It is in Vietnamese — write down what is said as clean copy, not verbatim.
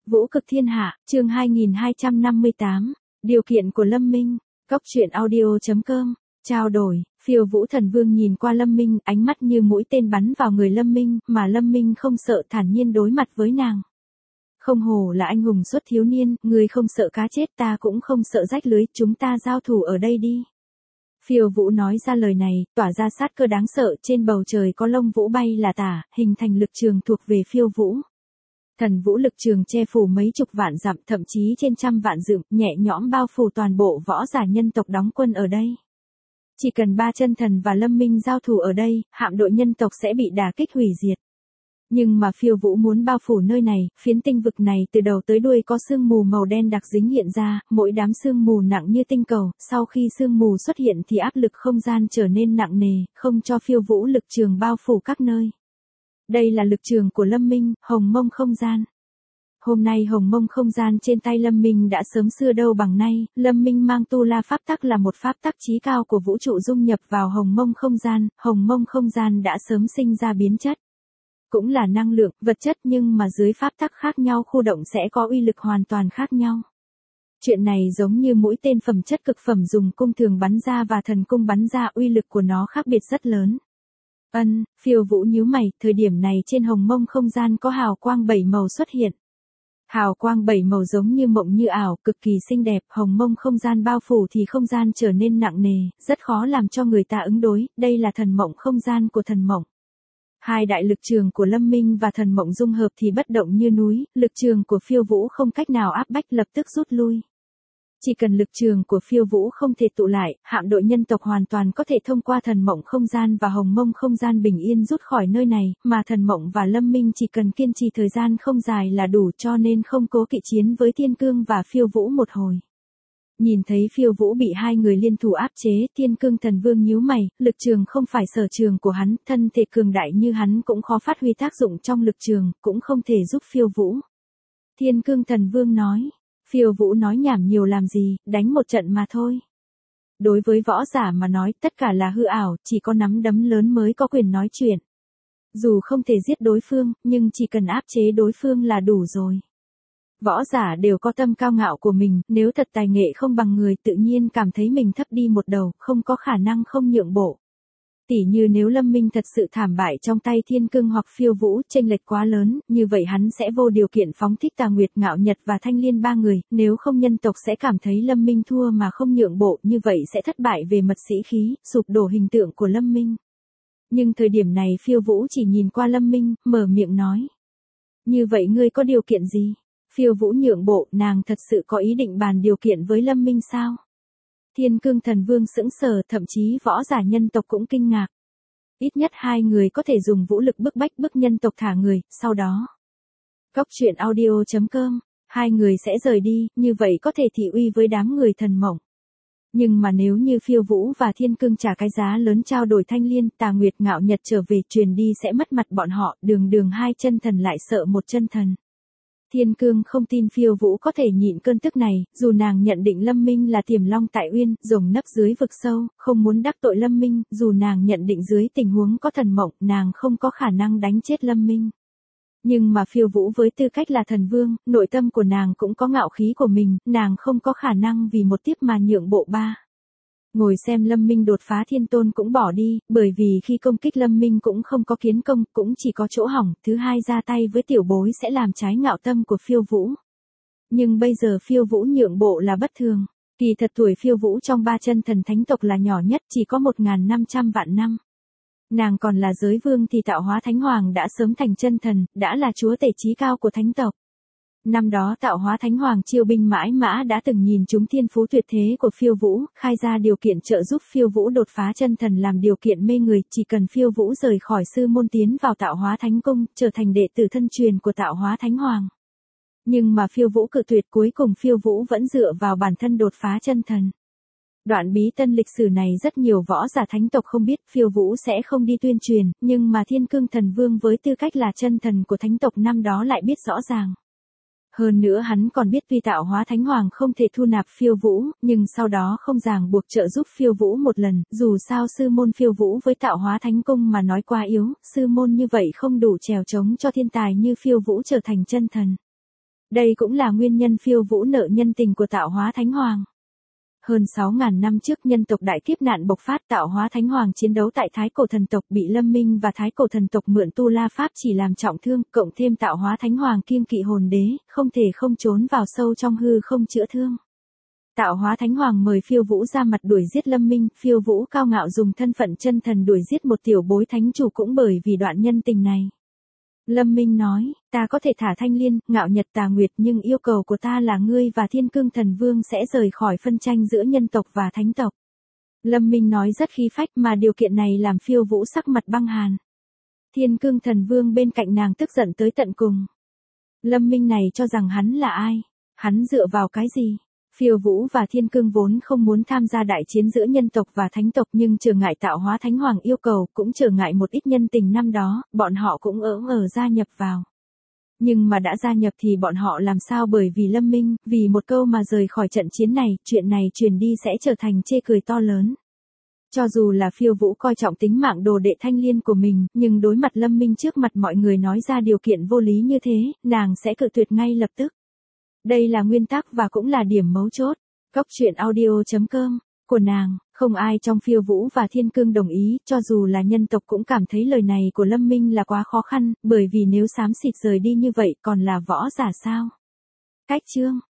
Vũ cực thiên hạ, chương 2258, điều kiện của Lâm Minh, Cốc truyện audio.com, trao đổi, Phiêu Vũ Thần Vương nhìn qua Lâm Minh, ánh mắt như mũi tên bắn vào người Lâm Minh, mà Lâm Minh không sợ, thản nhiên đối mặt với nàng. Không hổ là anh hùng xuất thiếu niên, người không sợ cá chết, ta cũng không sợ rách lưới, chúng ta giao thủ ở đây đi. Phiêu Vũ nói ra lời này, tỏa ra sát cơ đáng sợ, trên bầu trời có lông vũ bay là tả, hình thành lực trường thuộc về Phiêu Vũ. Thần vũ lực trường che phủ mấy chục vạn dặm, thậm chí trên trăm vạn dặm, nhẹ nhõm bao phủ toàn bộ võ giả nhân tộc đóng quân ở đây. Chỉ cần ba chân thần và Lâm Minh giao thủ ở đây, hạm đội nhân tộc sẽ bị đả kích hủy diệt. Nhưng mà Phiêu Vũ muốn bao phủ nơi này, phiến tinh vực này từ đầu tới đuôi có sương mù màu đen đặc dính hiện ra, mỗi đám sương mù nặng như tinh cầu, sau khi sương mù xuất hiện thì áp lực không gian trở nên nặng nề, không cho Phiêu Vũ lực trường bao phủ các nơi. Đây là lực trường của Lâm Minh, hồng mông không gian. Hôm nay hồng mông không gian trên tay Lâm Minh đã sớm xưa đâu bằng nay, Lâm Minh mang tu la pháp tắc là một pháp tắc chí cao của vũ trụ dung nhập vào hồng mông không gian đã sớm sinh ra biến chất. Cũng là năng lượng, vật chất nhưng mà dưới pháp tắc khác nhau khu động sẽ có uy lực hoàn toàn khác nhau. Chuyện này giống như mũi tên phẩm chất cực phẩm dùng cung thường bắn ra và thần cung bắn ra, uy lực của nó khác biệt rất lớn. Phiêu Vũ nhíu mày, thời điểm này trên hồng mông không gian có hào quang 7 màu xuất hiện. Hào quang 7 màu giống như mộng như ảo, cực kỳ xinh đẹp, hồng mông không gian bao phủ thì không gian trở nên nặng nề, rất khó làm cho người ta ứng đối, đây là thần mộng không gian của thần mộng. Hai đại lực trường của Lâm Minh và thần mộng dung hợp thì bất động như núi, lực trường của Phiêu Vũ không cách nào áp bách, lập tức rút lui. Chỉ cần lực trường của Phiêu Vũ không thể tụ lại, hạm đội nhân tộc hoàn toàn có thể thông qua thần mộng không gian và hồng mông không gian bình yên rút khỏi nơi này, mà thần mộng và Lâm Minh chỉ cần kiên trì thời gian không dài là đủ, cho nên không cố kỵ chiến với Thiên Cương và Phiêu Vũ một hồi. Nhìn thấy Phiêu Vũ bị hai người liên thủ áp chế, Thiên Cương Thần Vương nhíu mày, lực trường không phải sở trường của hắn, thân thể cường đại như hắn cũng khó phát huy tác dụng trong lực trường, cũng không thể giúp Phiêu Vũ. Thiên Cương Thần Vương nói. Phiêu Vũ nói nhảm nhiều làm gì, đánh một trận mà thôi. Đối với võ giả mà nói, tất cả là hư ảo, chỉ có nắm đấm lớn mới có quyền nói chuyện. Dù không thể giết đối phương, nhưng chỉ cần áp chế đối phương là đủ rồi. Võ giả đều có tâm cao ngạo của mình, nếu thật tài nghệ không bằng người tự nhiên cảm thấy mình thấp đi một đầu, không có khả năng không nhượng bộ. Tỉ như nếu Lâm Minh thật sự thảm bại trong tay Thiên Cương hoặc Phiêu Vũ, chênh lệch quá lớn, như vậy hắn sẽ vô điều kiện phóng thích Tà Nguyệt, Ngạo Nhật và Thanh Liên ba người, nếu không nhân tộc sẽ cảm thấy Lâm Minh thua mà không nhượng bộ, như vậy sẽ thất bại về mặt sĩ khí, sụp đổ hình tượng của Lâm Minh. Nhưng thời điểm này Phiêu Vũ chỉ nhìn qua Lâm Minh, mở miệng nói. Như vậy ngươi có điều kiện gì? Phiêu Vũ nhượng bộ, nàng thật sự có ý định bàn điều kiện với Lâm Minh sao? Thiên Cương Thần Vương sững sờ, thậm chí võ giả nhân tộc cũng kinh ngạc. Ít nhất hai người có thể dùng vũ lực bức bách bức nhân tộc thả người, sau đó. Cốc truyện audio.com, hai người sẽ rời đi, như vậy có thể thị uy với đám người thần mộng. Nhưng mà nếu như Phiêu Vũ và Thiên Cương trả cái giá lớn trao đổi Thanh Liên, Tà Nguyệt, Ngạo Nhật trở về truyền đi sẽ mất mặt bọn họ, đường hai chân thần lại sợ một chân thần. Thiên Cương không tin Phiêu Vũ có thể nhịn cơn tức này, dù nàng nhận định Lâm Minh là Tiềm Long tại Uyên, rồng nấp dưới vực sâu, không muốn đắc tội Lâm Minh, dù nàng nhận định dưới tình huống có thần mộng, nàng không có khả năng đánh chết Lâm Minh. Nhưng mà Phiêu Vũ với tư cách là thần vương, nội tâm của nàng cũng có ngạo khí của mình, nàng không có khả năng vì một tiếp mà nhượng bộ ba. Ngồi xem Lâm Minh đột phá thiên tôn cũng bỏ đi, bởi vì khi công kích Lâm Minh cũng không có kiến công, cũng chỉ có chỗ hỏng, thứ hai ra tay với tiểu bối sẽ làm trái ngạo tâm của Phiêu Vũ. Nhưng bây giờ Phiêu Vũ nhượng bộ là bất thường, kỳ thật tuổi Phiêu Vũ trong ba chân thần thánh tộc là nhỏ nhất, chỉ có 1.500 vạn năm. Nàng còn là giới vương thì Tạo Hóa Thánh Hoàng đã sớm thành chân thần, đã là chúa tể chí cao của thánh tộc. Năm đó Tạo Hóa Thánh Hoàng chiêu binh mãi mã đã từng nhìn trúng thiên phú tuyệt thế của Phiêu Vũ, khai ra điều kiện trợ giúp Phiêu Vũ đột phá chân thần làm điều kiện mê người, chỉ cần Phiêu Vũ rời khỏi sư môn tiến vào Tạo Hóa Thánh Cung, trở thành đệ tử thân truyền của Tạo Hóa Thánh Hoàng. Nhưng mà Phiêu Vũ cự tuyệt, cuối cùng Phiêu Vũ vẫn dựa vào bản thân đột phá chân thần. Đoạn bí tân lịch sử này rất nhiều võ giả thánh tộc không biết, Phiêu Vũ sẽ không đi tuyên truyền, nhưng mà Thiên Cương Thần Vương với tư cách là chân thần của thánh tộc năm đó lại biết rõ ràng. Hơn nữa hắn còn biết tuy Tạo Hóa Thánh Hoàng không thể thu nạp Phiêu Vũ, nhưng sau đó không ràng buộc trợ giúp Phiêu Vũ một lần, dù sao sư môn Phiêu Vũ với Tạo Hóa Thánh Cung mà nói quá yếu, sư môn như vậy không đủ chèo chống cho thiên tài như Phiêu Vũ trở thành chân thần. Đây cũng là nguyên nhân Phiêu Vũ nợ nhân tình của Tạo Hóa Thánh Hoàng. Hơn 6.000 năm trước nhân tộc đại kiếp nạn bộc phát, Tạo Hóa Thánh Hoàng chiến đấu tại Thái Cổ thần tộc bị Lâm Minh và Thái Cổ thần tộc mượn tu la pháp chỉ làm trọng thương, cộng thêm Tạo Hóa Thánh Hoàng kiêng kỵ hồn đế, không thể không trốn vào sâu trong hư không chữa thương. Tạo Hóa Thánh Hoàng mời Phiêu Vũ ra mặt đuổi giết Lâm Minh, Phiêu Vũ cao ngạo dùng thân phận chân thần đuổi giết một tiểu bối thánh chủ cũng bởi vì đoạn nhân tình này. Lâm Minh nói, ta có thể thả Thanh Liên, Ngạo Nhật Tà Nguyệt nhưng yêu cầu của ta là ngươi và Thiên Cương Thần Vương sẽ rời khỏi phân tranh giữa nhân tộc và thánh tộc. Lâm Minh nói rất khí phách mà điều kiện này làm Phiêu Vũ sắc mặt băng hàn. Thiên Cương Thần Vương bên cạnh nàng tức giận tới tận cùng. Lâm Minh này cho rằng hắn là ai? Hắn dựa vào cái gì? Phiêu Vũ và Thiên Cương vốn không muốn tham gia đại chiến giữa nhân tộc và thánh tộc nhưng trở ngại Tạo Hóa Thánh Hoàng yêu cầu, cũng trở ngại một ít nhân tình năm đó, bọn họ cũng gia nhập vào. Nhưng mà đã gia nhập thì bọn họ làm sao, bởi vì Lâm Minh, vì một câu mà rời khỏi trận chiến này, chuyện này truyền đi sẽ trở thành chê cười to lớn. Cho dù là Phiêu Vũ coi trọng tính mạng đồ đệ Thanh Liên của mình, nhưng đối mặt Lâm Minh trước mặt mọi người nói ra điều kiện vô lý như thế, nàng sẽ cự tuyệt ngay lập tức. Đây là nguyên tắc và cũng là điểm mấu chốt. Cóc truyện audio.com của nàng, không ai trong Phiêu Vũ và Thiên Cương đồng ý, cho dù là nhân tộc cũng cảm thấy lời này của Lâm Minh là quá khó khăn, bởi vì nếu xám xịt rời đi như vậy còn là võ giả sao? Cách chương